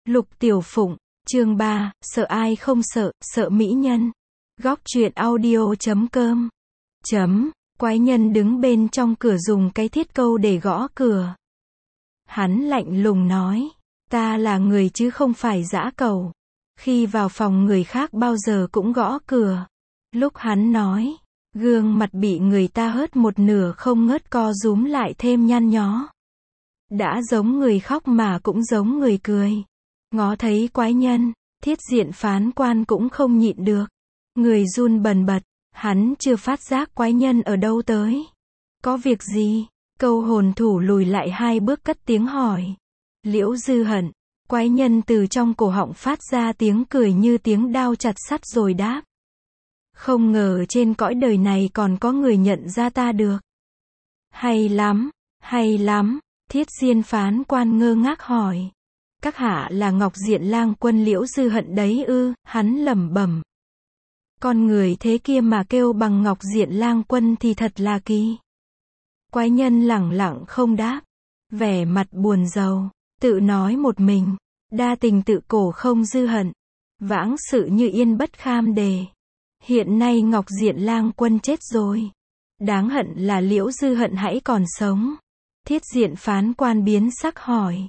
Lục Tiểu Phụng, chương 3, sợ ai không sợ, sợ mỹ nhân. Góc truyện audio.com. Quái nhân đứng bên trong cửa dùng cái thiết câu để gõ cửa. Hắn lạnh lùng nói, ta là người chứ không phải dã cẩu. Khi vào phòng người khác bao giờ cũng gõ cửa. Lúc hắn nói, gương mặt bị người ta hớt một nửa không ngớt co rúm lại thêm nhăn nhó. Đã giống người khóc mà cũng giống người cười. Ngó thấy quái nhân, Thiết Diện phán quan cũng không nhịn được. Người run bần bật, hắn chưa phát giác quái nhân ở đâu tới. Có việc gì? Câu hồn thủ lùi lại 2 bước cất tiếng hỏi. Liễu Dư Hận. Quái nhân từ trong cổ họng phát ra tiếng cười như tiếng đao chặt sắt rồi đáp. Không ngờ trên cõi đời này còn có người nhận ra ta được. Hay lắm, hay lắm. Thiết Diện phán quan ngơ ngác hỏi. Các hạ là Ngọc Diện lang quân Liễu Dư Hận đấy ư? Hắn lẩm bẩm. Con người thế kia mà kêu bằng Ngọc Diện lang quân thì thật là kỳ. Quái nhân lẳng lặng không đáp, vẻ mặt buồn rầu, tự nói một mình, đa tình tự cổ không dư hận, vãng sự như yên bất kham đề. Hiện nay Ngọc Diện lang quân chết rồi, đáng hận là Liễu Dư Hận hãy còn sống. Thiết Diện phán quan biến sắc hỏi,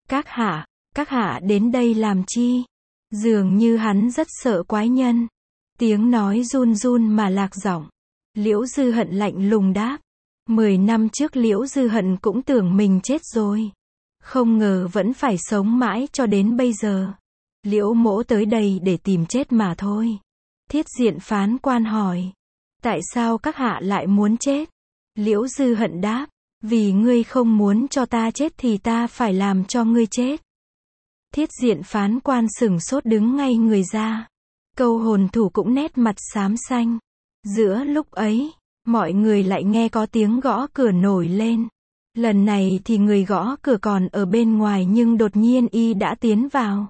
các hạ đến đây làm chi? Dường như hắn rất sợ quái nhân. Tiếng nói run run mà lạc giọng. Liễu Dư Hận lạnh lùng đáp. 10 năm trước Liễu Dư Hận cũng tưởng mình chết rồi. Không ngờ vẫn phải sống mãi cho đến bây giờ. Liễu mỗ tới đây để tìm chết mà thôi. Thiết Diện phán quan hỏi. Tại sao các hạ lại muốn chết? Liễu Dư Hận đáp. Vì ngươi không muốn cho ta chết thì ta phải làm cho ngươi chết. Thiết Diện phán quan sửng sốt đứng ngay người ra. Câu hồn thủ cũng nét mặt xám xanh. Giữa lúc ấy, mọi người lại nghe có tiếng gõ cửa nổi lên. Lần này thì người gõ cửa còn ở bên ngoài nhưng đột nhiên y đã tiến vào.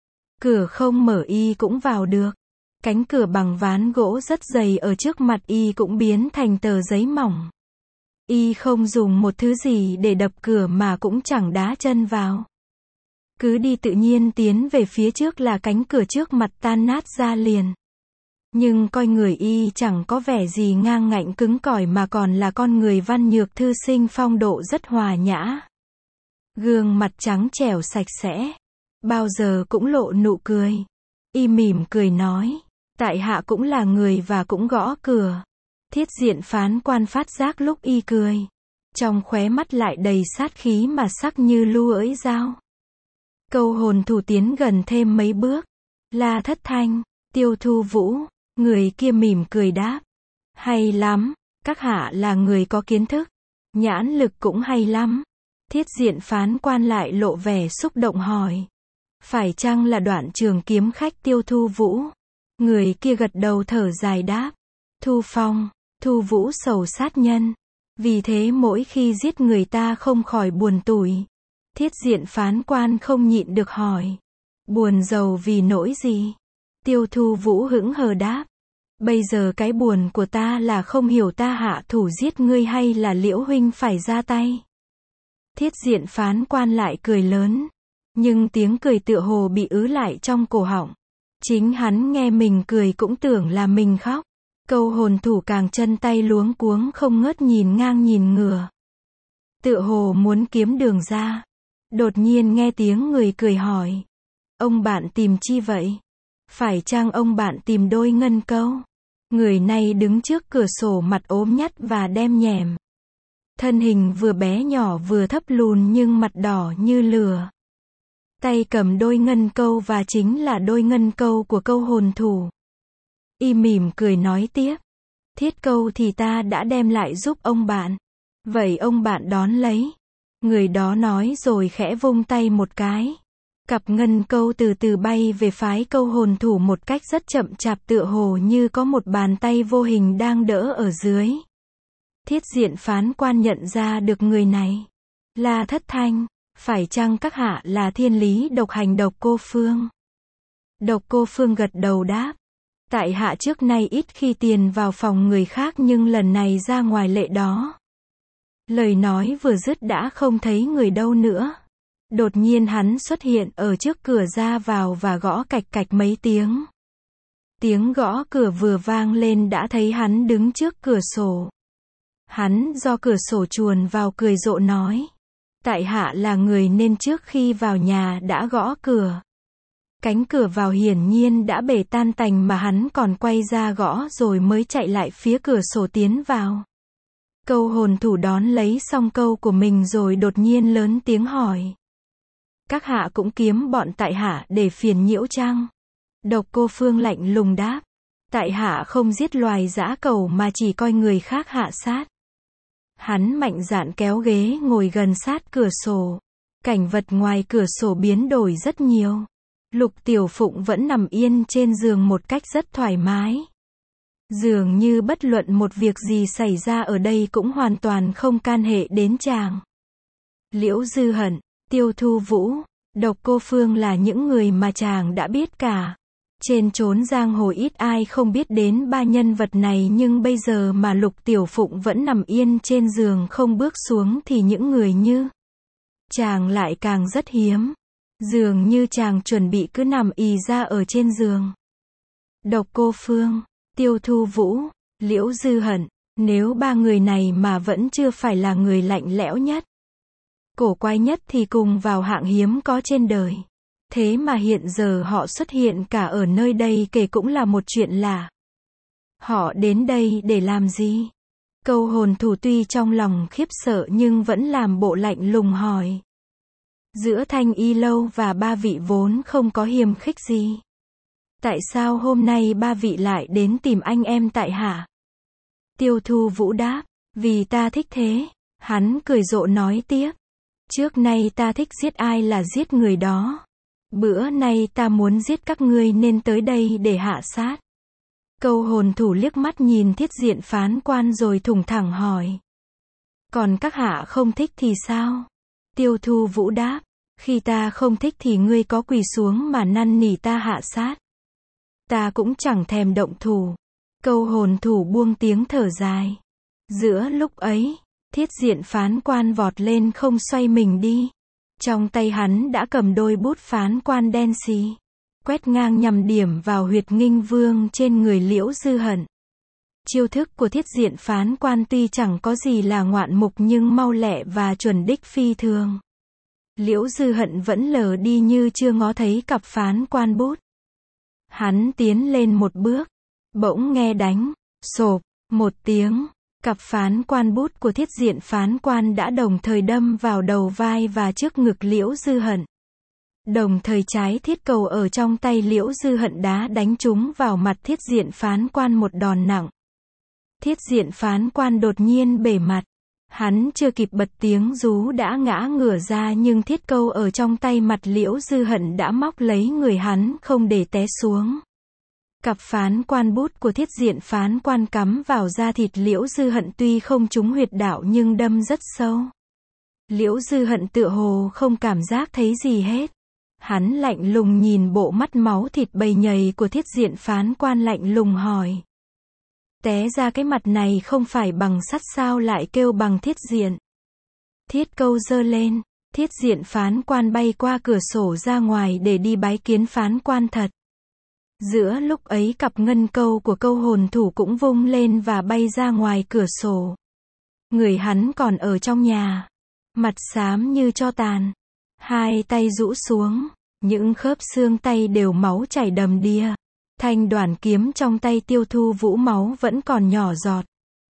Cửa không mở y cũng vào được. Cánh cửa bằng ván gỗ rất dày ở trước mặt y cũng biến thành tờ giấy mỏng. Y không dùng một thứ gì để đập cửa mà cũng chẳng đá chân vào. Cứ đi tự nhiên tiến về phía trước là cánh cửa trước mặt tan nát ra liền. Nhưng coi người y chẳng có vẻ gì ngang ngạnh cứng cỏi mà còn là con người văn nhược thư sinh phong độ rất hòa nhã. Gương mặt trắng trẻo sạch sẽ, bao giờ cũng lộ nụ cười. Y mỉm cười nói, tại hạ cũng là người và cũng gõ cửa. Thiết Diện phán quan phát giác lúc y cười, trong khóe mắt lại đầy sát khí mà sắc như lu ỡi dao. Câu hồn thủ tiến gần thêm mấy bước. La Thất Thanh, Tiêu Thu Vũ, người kia mỉm cười đáp. Hay lắm, các hạ là người có kiến thức. Nhãn lực cũng hay lắm. Thiết Diện phán quan lại lộ vẻ xúc động hỏi. Phải chăng là Đoạn Trường kiếm khách Tiêu Thu Vũ? Người kia gật đầu thở dài đáp. Thu Phong, Thu Vũ sầu sát nhân. Vì thế mỗi khi giết người ta không khỏi buồn tủi. Thiết Diện phán quan không nhịn được hỏi. Buồn rầu vì nỗi gì? Tiêu Thu Vũ hững hờ đáp. Bây giờ cái buồn của ta là không hiểu ta hạ thủ giết ngươi hay là Liễu huynh phải ra tay. Thiết Diện phán quan lại cười lớn. Nhưng tiếng cười tựa hồ bị ứ lại trong cổ họng. Chính hắn nghe mình cười cũng tưởng là mình khóc. Câu hồn thủ càng chân tay luống cuống không ngớt nhìn ngang nhìn ngửa. Tựa hồ muốn kiếm đường ra. Đột nhiên nghe tiếng người cười hỏi. Ông bạn tìm chi vậy? Phải chăng ông bạn tìm đôi ngân câu? Người này đứng trước cửa sổ mặt ốm nhắt và đem nhẻm. Thân hình vừa bé nhỏ vừa thấp lùn nhưng mặt đỏ như lửa. Tay cầm đôi ngân câu và chính là đôi ngân câu của câu hồn thủ. Y mỉm cười nói tiếp. Thiết câu thì ta đã đem lại giúp ông bạn. Vậy ông bạn đón lấy. Người đó nói rồi khẽ vung tay một cái. Cặp ngân câu từ từ bay về phái câu hồn thủ một cách rất chậm chạp tựa hồ như có một bàn tay vô hình đang đỡ ở dưới. Thiết Diện phán quan nhận ra được người này. La Thất Thanh, phải chăng các hạ là Thiên Lý độc hành Độc Cô Phương? Độc Cô Phương gật đầu đáp. Tại hạ trước nay ít khi tiền vào phòng người khác nhưng lần này ra ngoài lệ đó. Lời nói vừa dứt đã không thấy người đâu nữa. Đột nhiên hắn xuất hiện ở trước cửa ra vào và gõ cạch cạch mấy tiếng. Tiếng gõ cửa vừa vang lên đã thấy hắn đứng trước cửa sổ. Hắn do cửa sổ chuồn vào cười rộ nói. Tại hạ là người nên trước khi vào nhà đã gõ cửa. Cánh cửa vào hiển nhiên đã bể tan tành mà hắn còn quay ra gõ rồi mới chạy lại phía cửa sổ tiến vào. Câu hồn thủ đón lấy xong câu của mình rồi đột nhiên lớn tiếng hỏi. Các hạ cũng kiếm bọn tại hạ để phiền nhiễu chăng? Độc Cô Phương lạnh lùng đáp. Tại hạ không giết loài dã cẩu mà chỉ coi người khác hạ sát. Hắn mạnh dạn kéo ghế ngồi gần sát cửa sổ. Cảnh vật ngoài cửa sổ biến đổi rất nhiều. Lục Tiểu Phụng vẫn nằm yên trên giường một cách rất thoải mái. Dường như bất luận một việc gì xảy ra ở đây cũng hoàn toàn không can hệ đến chàng. Liễu Dư Hận, Tiêu Thu Vũ, Độc Cô Phương là những người mà chàng đã biết cả. Trên chốn giang hồ ít ai không biết đến ba nhân vật này, nhưng bây giờ mà Lục Tiểu Phụng vẫn nằm yên trên giường không bước xuống thì những người như chàng lại càng rất hiếm. Dường như chàng chuẩn bị cứ nằm ì ra ở trên giường. Độc Cô Phương, Tiêu Thu Vũ, Liễu Dư Hận, nếu ba người này mà vẫn chưa phải là người lạnh lẽo nhất, cổ quái nhất thì cùng vào hạng hiếm có trên đời. Thế mà hiện giờ họ xuất hiện cả ở nơi đây kể cũng là một chuyện lạ. Họ đến đây để làm gì? Câu hồn thủ tuy trong lòng khiếp sợ nhưng vẫn làm bộ lạnh lùng hỏi. Giữa Thanh Y Lâu và ba vị vốn không có hiềm khích gì. Tại sao hôm nay ba vị lại đến tìm anh em tại hạ? Tiêu Thu Vũ đáp. Vì ta thích thế. Hắn cười rộ nói tiếp. Trước nay ta thích giết ai là giết người đó. Bữa nay ta muốn giết các ngươi nên tới đây để hạ sát. Câu hồn thủ liếc mắt nhìn Thiết Diện phán quan rồi thủng thẳng hỏi. Còn các hạ không thích thì sao? Tiêu Thu Vũ đáp. Khi ta không thích thì ngươi có quỳ xuống mà năn nỉ ta hạ sát. Ta cũng chẳng thèm động thủ. Câu hồn thủ buông tiếng thở dài. Giữa lúc ấy, Thiết Diện phán quan vọt lên không xoay mình đi. Trong tay hắn đã cầm đôi bút phán quan đen xì. Quét ngang nhằm điểm vào huyệt nghinh vương trên người Liễu Dư Hận. Chiêu thức của Thiết Diện phán quan tuy chẳng có gì là ngoạn mục nhưng mau lẹ và chuẩn đích phi thường. Liễu Dư Hận vẫn lờ đi như chưa ngó thấy cặp phán quan bút. Hắn tiến lên một bước. Bỗng nghe đánh. Sộp. Một tiếng. Cặp phán quan bút của Thiết Diện phán quan đã đồng thời đâm vào đầu vai và trước ngực Liễu Dư Hận. Đồng thời trái thiết cầu ở trong tay Liễu Dư Hận đá đánh trúng vào mặt Thiết Diện phán quan một đòn nặng. Thiết Diện phán quan đột nhiên bể mặt. Hắn chưa kịp bật tiếng rú đã ngã ngửa ra nhưng thiết câu ở trong tay mặt Liễu Dư Hận đã móc lấy người hắn không để té xuống. Cặp phán quan bút của Thiết Diện phán quan cắm vào da thịt Liễu Dư Hận tuy không trúng huyệt đạo nhưng đâm rất sâu. Liễu Dư Hận tựa hồ không cảm giác thấy gì hết. Hắn lạnh lùng nhìn bộ mắt máu thịt bầy nhầy của Thiết Diện phán quan lạnh lùng hỏi. Té ra cái mặt này không phải bằng sắt sao lại kêu bằng thiết diện? Thiết câu giơ lên. Thiết Diện phán quan bay qua cửa sổ ra ngoài để đi bái kiến phán quan thật. Giữa lúc ấy cặp ngân câu của câu hồn thủ cũng vung lên và bay ra ngoài cửa sổ. Người hắn còn ở trong nhà. Mặt xám như tro tàn. Hai tay rũ xuống. Những khớp xương tay đều máu chảy đầm đìa. Thanh đoản kiếm trong tay Tiêu Thu Vũ máu vẫn còn nhỏ giọt.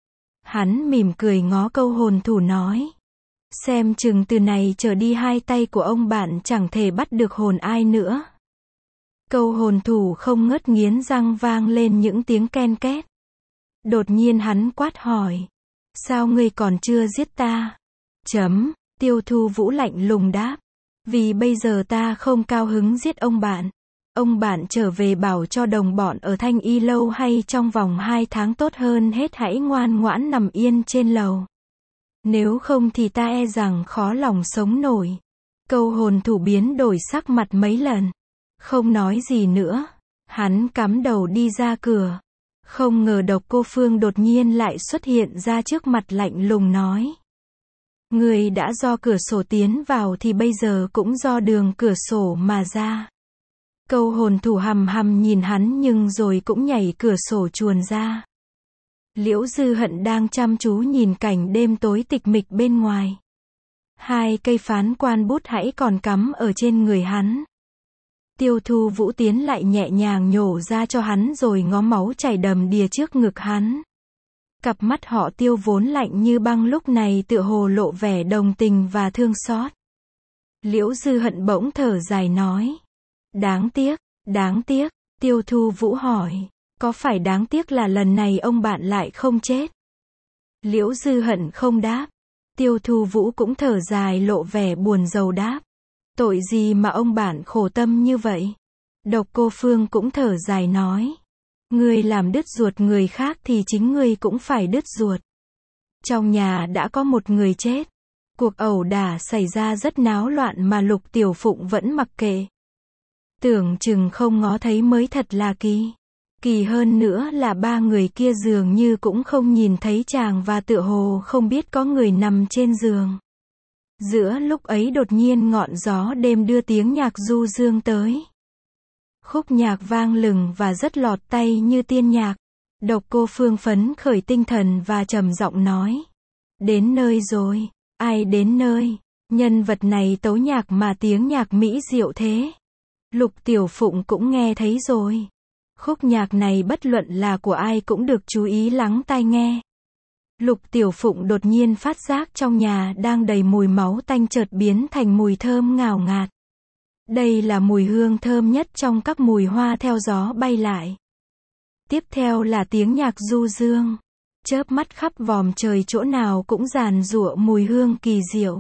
Hắn mỉm cười ngó câu hồn thủ nói. Xem chừng từ này trở đi hai tay của ông bạn chẳng thể bắt được hồn ai nữa. Câu hồn thủ không ngớt nghiến răng vang lên những tiếng ken két. Đột nhiên hắn quát hỏi. Sao ngươi còn chưa giết ta? Tiêu Thu Vũ lạnh lùng đáp. Vì bây giờ ta không cao hứng giết ông bạn. Ông bạn trở về bảo cho đồng bọn ở Thanh Y Lâu hay trong vòng 2 tháng tốt hơn hết hãy ngoan ngoãn nằm yên trên lầu. Nếu không thì ta e rằng khó lòng sống nổi. Câu hồn thủ biến đổi sắc mặt mấy lần. Không nói gì nữa. Hắn cắm đầu đi ra cửa. Không ngờ Độc Cô Phương đột nhiên lại xuất hiện ra trước mặt lạnh lùng nói. Người đã do cửa sổ tiến vào thì bây giờ cũng do đường cửa sổ mà ra. Câu hồn thủ hằm hằm nhìn hắn nhưng rồi cũng nhảy cửa sổ chuồn ra. Liễu Dư Hận đang chăm chú nhìn cảnh đêm tối tịch mịch bên ngoài. Hai cây phán quan bút hãy còn cắm ở trên người hắn. Tiêu Thu Vũ tiến lại nhẹ nhàng nhổ ra cho hắn rồi ngó máu chảy đầm đìa trước ngực hắn. Cặp mắt họ Tiêu vốn lạnh như băng lúc này tựa hồ lộ vẻ đồng tình và thương xót. Liễu Dư Hận bỗng thở dài nói. Đáng tiếc, Tiêu Thu Vũ hỏi. Có phải đáng tiếc là lần này ông bạn lại không chết? Liễu Dư Hận không đáp. Tiêu Thu Vũ cũng thở dài lộ vẻ buồn rầu đáp. Tội gì mà ông bạn khổ tâm như vậy? Độc Cô Phương cũng thở dài nói. Ngươi làm đứt ruột người khác thì chính ngươi cũng phải đứt ruột. Trong nhà đã có một người chết. Cuộc ẩu đả xảy ra rất náo loạn mà Lục Tiểu Phụng vẫn mặc kệ. Tưởng chừng không ngó thấy mới thật là kỳ. Kỳ hơn nữa là ba người kia dường như cũng không nhìn thấy chàng và tựa hồ không biết có người nằm trên giường. Giữa lúc ấy đột nhiên ngọn gió đêm đưa tiếng nhạc du dương tới. Khúc nhạc vang lừng và rất lọt tay như tiên nhạc. Độc Cô Phương phấn khởi tinh thần và trầm giọng nói. Đến nơi rồi. Ai đến nơi? Nhân vật này tấu nhạc mà tiếng nhạc mỹ diệu thế. Lục Tiểu Phụng cũng nghe thấy rồi. Khúc nhạc này bất luận là của ai cũng được chú ý lắng tai nghe. Lục Tiểu Phụng đột nhiên phát giác trong nhà đang đầy mùi máu tanh chợt biến thành mùi thơm ngào ngạt. Đây là mùi hương thơm nhất trong các mùi hoa theo gió bay lại. Tiếp theo là tiếng nhạc du dương. Chớp mắt khắp vòm trời chỗ nào cũng ràn rụa mùi hương kỳ diệu.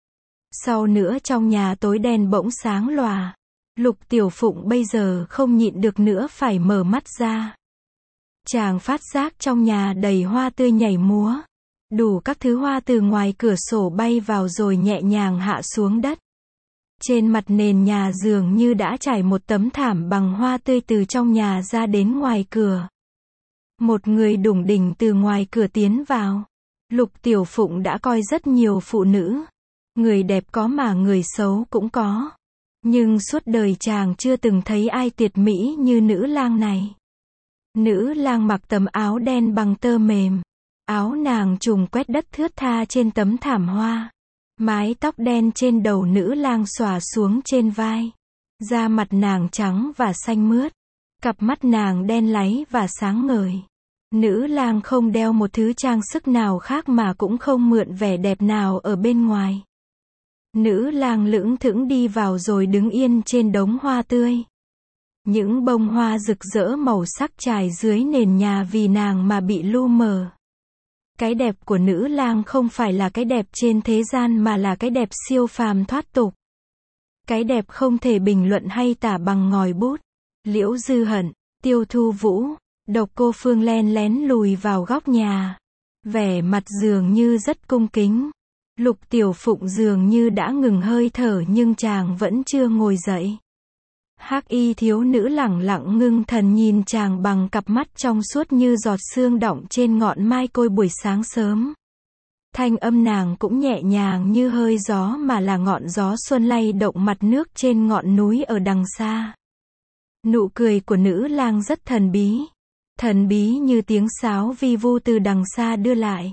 Sau nữa trong nhà tối đen bỗng sáng lòa. Lục Tiểu Phụng bây giờ không nhịn được nữa phải mở mắt ra. Chàng phát giác trong nhà đầy hoa tươi nhảy múa. Đủ các thứ hoa từ ngoài cửa sổ bay vào rồi nhẹ nhàng hạ xuống đất. Trên mặt nền nhà dường như đã trải một tấm thảm bằng hoa tươi từ trong nhà ra đến ngoài cửa. Một người đủng đỉnh từ ngoài cửa tiến vào. Lục Tiểu Phụng đã coi rất nhiều phụ nữ. Người đẹp có mà người xấu cũng có. Nhưng suốt đời chàng chưa từng thấy ai tuyệt mỹ như nữ lang này. Nữ lang mặc tấm áo đen bằng tơ mềm. Áo nàng trùng quét đất thướt tha trên tấm thảm hoa. Mái tóc đen trên đầu nữ lang xõa xuống trên vai. Da mặt nàng trắng và xanh mướt. Cặp mắt nàng đen láy và sáng ngời. Nữ lang không đeo một thứ trang sức nào khác mà cũng không mượn vẻ đẹp nào ở bên ngoài. Nữ lang lững thững đi vào rồi đứng yên trên đống hoa tươi. Những bông hoa rực rỡ màu sắc trải dưới nền nhà vì nàng mà bị lu mờ. Cái đẹp của nữ lang không phải là cái đẹp trên thế gian mà là cái đẹp siêu phàm thoát tục. Cái đẹp không thể bình luận hay tả bằng ngòi bút. Liễu Dư Hận, Tiêu Thu Vũ, Độc Cô Phương len lén lùi vào góc nhà. Vẻ mặt dường như rất cung kính. Lục Tiểu Phụng dường như đã ngừng hơi thở nhưng chàng vẫn chưa ngồi dậy. Hắc y thiếu nữ lẳng lặng ngưng thần nhìn chàng bằng cặp mắt trong suốt như giọt sương đọng trên ngọn mai côi buổi sáng sớm. Thanh âm nàng cũng nhẹ nhàng như hơi gió mà là ngọn gió xuân lay động mặt nước trên ngọn núi ở đằng xa. Nụ cười của nữ lang rất thần bí. Thần bí như tiếng sáo vi vu từ đằng xa đưa lại.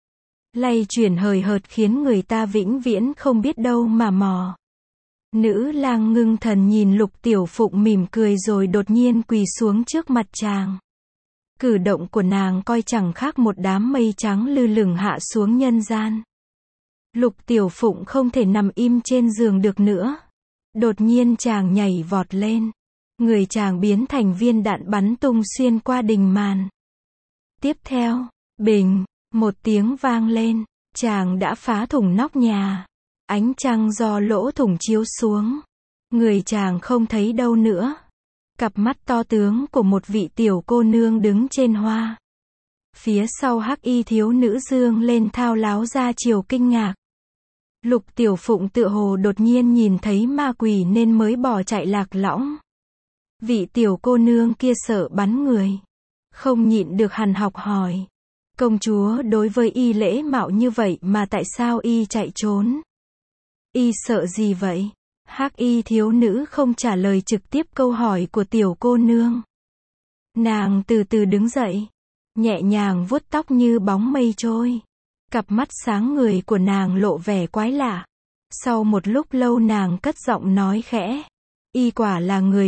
Lay chuyển hời hợt khiến người ta vĩnh viễn không biết đâu mà mò. Nữ lang ngưng thần nhìn Lục Tiểu Phụng mỉm cười rồi đột nhiên quỳ xuống trước mặt chàng. Cử động của nàng coi chẳng khác một đám mây trắng lơ lửng hạ xuống nhân gian. Lục Tiểu Phụng không thể nằm im trên giường được nữa. Đột nhiên chàng nhảy vọt lên. Người chàng biến thành viên đạn bắn tung xuyên qua đình màn. Tiếp theo, bình, một tiếng vang lên, chàng đã phá thủng nóc nhà. Ánh trăng do lỗ thủng chiếu xuống. Người chàng không thấy đâu nữa. Cặp mắt to tướng của một vị tiểu cô nương đứng trên hoa. Phía sau hắc y thiếu nữ dương lên thao láo ra chiều kinh ngạc. Lục Tiểu Phụng tựa hồ đột nhiên nhìn thấy ma quỷ nên mới bỏ chạy lạc lõng. Vị tiểu cô nương kia sợ bắn người. Không nhịn được hằn học hỏi. Công chúa đối với y lễ mạo như vậy mà tại sao y chạy trốn? Y sợ gì vậy? Hắc y thiếu nữ không trả lời trực tiếp câu hỏi của tiểu cô nương. Nàng từ từ đứng dậy, nhẹ nhàng vuốt tóc như bóng mây trôi. Cặp mắt sáng người của nàng lộ vẻ quái lạ. Sau một lúc lâu nàng cất giọng nói khẽ. Y quả là người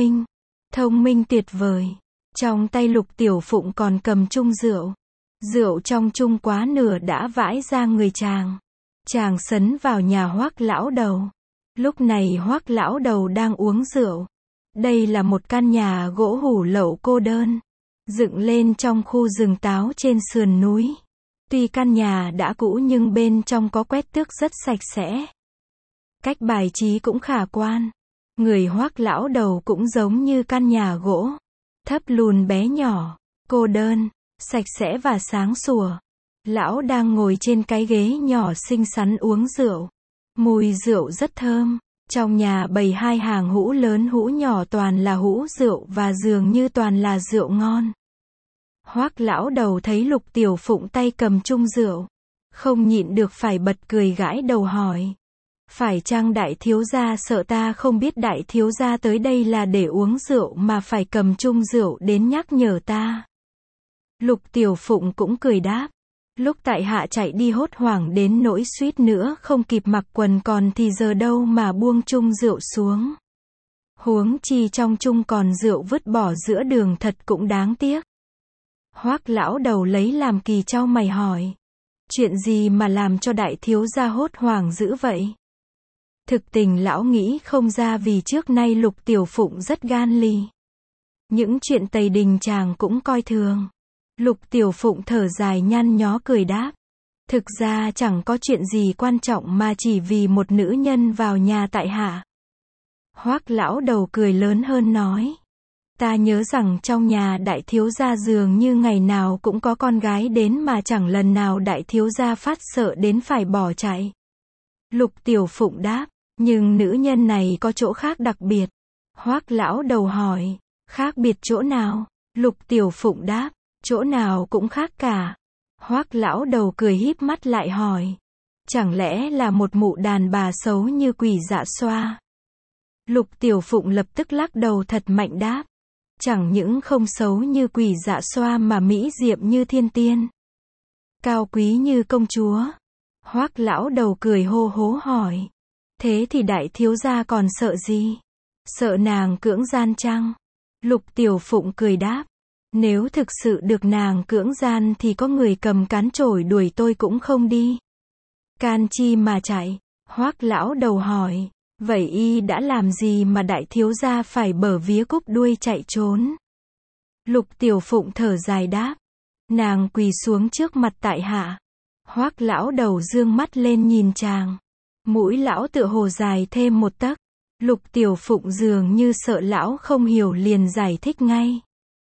thông minh tuyệt vời. Trong tay Lục Tiểu Phụng còn cầm chung rượu. Rượu trong chung quá nửa đã vãi ra người chàng. Chàng sấn vào nhà Hoắc lão đầu. Lúc này Hoắc lão đầu đang uống rượu. Đây là một căn nhà gỗ hủ lậu cô đơn, dựng lên trong khu rừng táo trên sườn núi. Tuy căn nhà đã cũ nhưng bên trong có quét tước rất sạch sẽ. Cách bài trí cũng khả quan. Người Hoắc lão đầu cũng giống như căn nhà gỗ, thấp lùn bé nhỏ, cô đơn, sạch sẽ và sáng sủa. Lão đang ngồi trên cái ghế nhỏ xinh xắn uống rượu. Mùi rượu rất thơm. Trong nhà bày hai hàng hũ lớn hũ nhỏ toàn là hũ rượu và dường như toàn là rượu ngon. Hoắc lão đầu thấy Lục Tiểu Phụng tay cầm chung rượu, không nhịn được phải bật cười gãi đầu hỏi. Phải chăng đại thiếu gia sợ ta không biết đại thiếu gia tới đây là để uống rượu mà phải cầm chung rượu đến nhắc nhở ta? Lục Tiểu Phụng cũng cười đáp. Lúc tại hạ chạy đi hốt hoảng đến nỗi suýt nữa không kịp mặc quần còn thì giờ đâu mà buông chung rượu xuống. Huống chi trong chung còn rượu vứt bỏ giữa đường thật cũng đáng tiếc. Hoắc lão đầu lấy làm kỳ chau mày hỏi. Chuyện gì mà làm cho đại thiếu gia hốt hoảng dữ vậy? Thực tình lão nghĩ không ra vì trước nay Lục Tiểu Phụng rất gan lì. Những chuyện Tây Đình chàng cũng coi thường. Lục Tiểu Phụng thở dài nhăn nhó cười đáp. Thực ra chẳng có chuyện gì quan trọng mà chỉ vì một nữ nhân vào nhà tại hạ. Hoắc lão đầu cười lớn hơn nói. Ta nhớ rằng trong nhà đại thiếu gia dường như ngày nào cũng có con gái đến mà chẳng lần nào đại thiếu gia phát sợ đến phải bỏ chạy. Lục Tiểu Phụng đáp. Nhưng nữ nhân này có chỗ khác đặc biệt. Hoắc lão đầu hỏi. Khác biệt chỗ nào? Lục Tiểu Phụng đáp. Chỗ nào cũng khác cả. Hoắc lão đầu cười híp mắt lại hỏi. Chẳng lẽ là một mụ đàn bà xấu như Quỷ Dạ Xoa? Lục Tiểu Phụng lập tức lắc đầu thật mạnh đáp. Chẳng những không xấu như Quỷ Dạ Xoa mà mỹ diệm như thiên tiên, cao quý như công chúa. Hoắc lão đầu cười hô hố hỏi. Thế thì đại thiếu gia còn sợ gì? Sợ nàng cưỡng gian chăng? Lục Tiểu Phụng cười đáp. Nếu thực sự được nàng cưỡng gian thì có người cầm cán chổi đuổi tôi cũng không đi. Can chi mà chạy? Hoắc lão đầu hỏi. Vậy y đã làm gì mà đại thiếu gia phải bở vía cúp đuôi chạy trốn? Lục Tiểu Phụng thở dài đáp. Nàng quỳ xuống trước mặt tại hạ. Hoắc lão đầu dương mắt lên nhìn chàng. Mũi lão tựa hồ dài thêm một tấc. Lục Tiểu Phụng dường như sợ lão không hiểu liền giải thích ngay.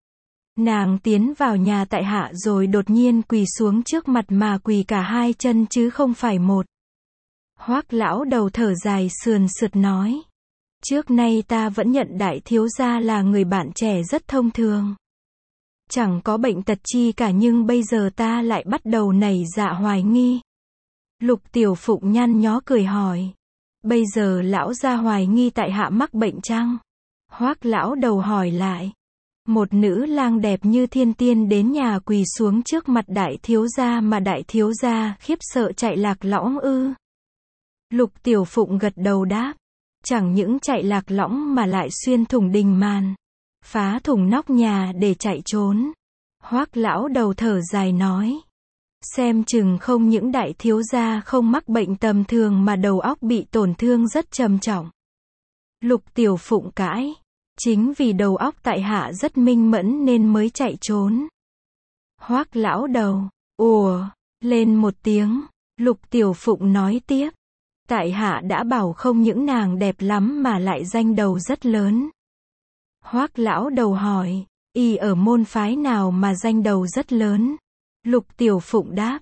Nàng tiến vào nhà tại hạ rồi đột nhiên quỳ xuống trước mặt mà quỳ cả hai chân chứ không phải một. Hoắc lão đầu thở dài sườn sượt nói. Trước nay ta vẫn nhận đại thiếu gia là người bạn trẻ rất thông thường. Chẳng có bệnh tật chi cả nhưng bây giờ ta lại bắt đầu nảy dạ hoài nghi. Lục Tiểu Phụng nhăn nhó cười hỏi. Bây giờ lão gia hoài nghi tại hạ mắc bệnh chăng? Hoắc lão đầu hỏi lại. Một nữ lang đẹp như thiên tiên đến nhà quỳ xuống trước mặt đại thiếu gia mà đại thiếu gia khiếp sợ chạy lạc lõng ư? Lục Tiểu Phụng gật đầu đáp. Chẳng những chạy lạc lõng mà lại xuyên thủng đình màn, phá thủng nóc nhà để chạy trốn. Hoắc lão đầu thở dài nói. Xem chừng không những đại thiếu gia không mắc bệnh tầm thường mà đầu óc bị tổn thương rất trầm trọng. Lục Tiểu Phụng cãi. Chính vì đầu óc tại hạ rất minh mẫn nên mới chạy trốn. Hoắc lão đầu, ùa, lên một tiếng. Lục Tiểu Phụng nói tiếp. Tại hạ đã bảo không những nàng đẹp lắm mà lại danh đầu rất lớn. Hoắc lão đầu hỏi, y ở môn phái nào mà danh đầu rất lớn? Lục Tiểu Phụng đáp,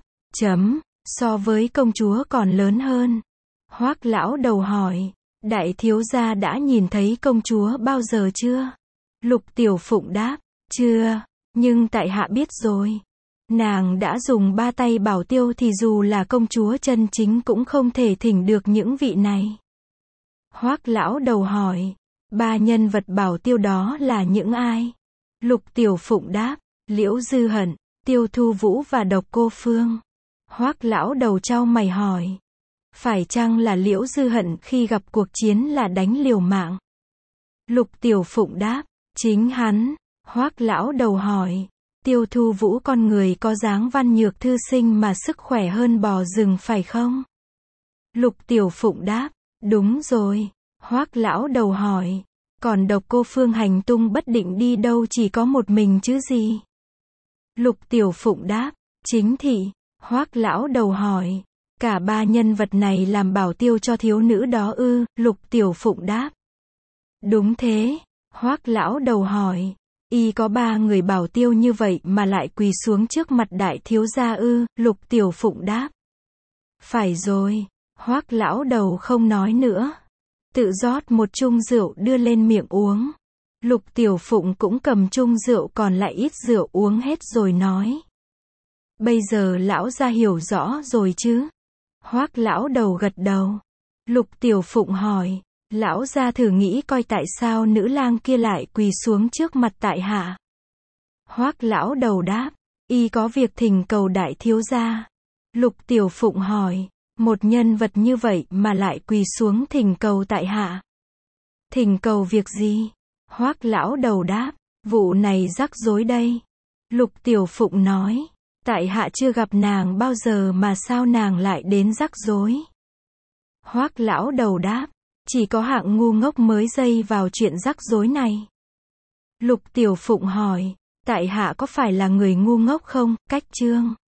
so với công chúa còn lớn hơn. Hoắc lão đầu hỏi, đại thiếu gia đã nhìn thấy công chúa bao giờ chưa? Lục Tiểu Phụng đáp, chưa, nhưng tại hạ biết rồi. Nàng đã dùng 3 tay bảo tiêu thì dù là công chúa chân chính cũng không thể thỉnh được những vị này. Hoắc lão đầu hỏi, 3 nhân vật bảo tiêu đó là những ai? Lục Tiểu Phụng đáp, Liễu Dư Hận, Tiêu Thu Vũ và Độc Cô Phương. Hoắc lão đầu chau mày hỏi, phải chăng là Liễu Dư Hận khi gặp cuộc chiến là đánh liều mạng? Lục Tiểu Phụng đáp, chính hắn. Hoắc lão đầu hỏi, Tiêu Thu Vũ con người có dáng văn nhược thư sinh mà sức khỏe hơn bò rừng phải không? Lục Tiểu Phụng đáp, đúng rồi. Hoắc lão đầu hỏi, còn Độc Cô Phương hành tung bất định đi đâu chỉ có một mình chứ gì? Lục Tiểu Phụng đáp, chính thị. Hoắc lão đầu hỏi, cả 3 nhân vật này làm bảo tiêu cho thiếu nữ đó ư? Lục Tiểu Phụng đáp, đúng thế. Hoắc lão đầu hỏi, y có 3 người bảo tiêu như vậy mà lại quỳ xuống trước mặt đại thiếu gia ư? Lục Tiểu Phụng đáp, phải rồi. Hoắc lão đầu không nói nữa, tự rót một chung rượu đưa lên miệng uống. Lục Tiểu Phụng cũng cầm chung rượu còn lại ít rượu uống hết rồi nói, bây giờ lão gia hiểu rõ rồi chứ? Hoắc lão đầu gật đầu. Lục Tiểu Phụng hỏi, lão gia thử nghĩ coi tại sao nữ lang kia lại quỳ xuống trước mặt tại hạ? Hoắc lão đầu đáp, y có việc thỉnh cầu đại thiếu gia. Lục Tiểu Phụng hỏi, một nhân vật như vậy mà lại quỳ xuống thỉnh cầu tại hạ? Thỉnh cầu việc gì? Hoắc lão đầu đáp, vụ này rắc rối đây. Lục Tiểu Phụng nói, tại hạ chưa gặp nàng bao giờ mà sao nàng lại đến rắc rối? Hoắc lão đầu đáp, chỉ có hạng ngu ngốc mới dây vào chuyện rắc rối này. Lục Tiểu Phụng hỏi, tại hạ có phải là người ngu ngốc không? Cách chương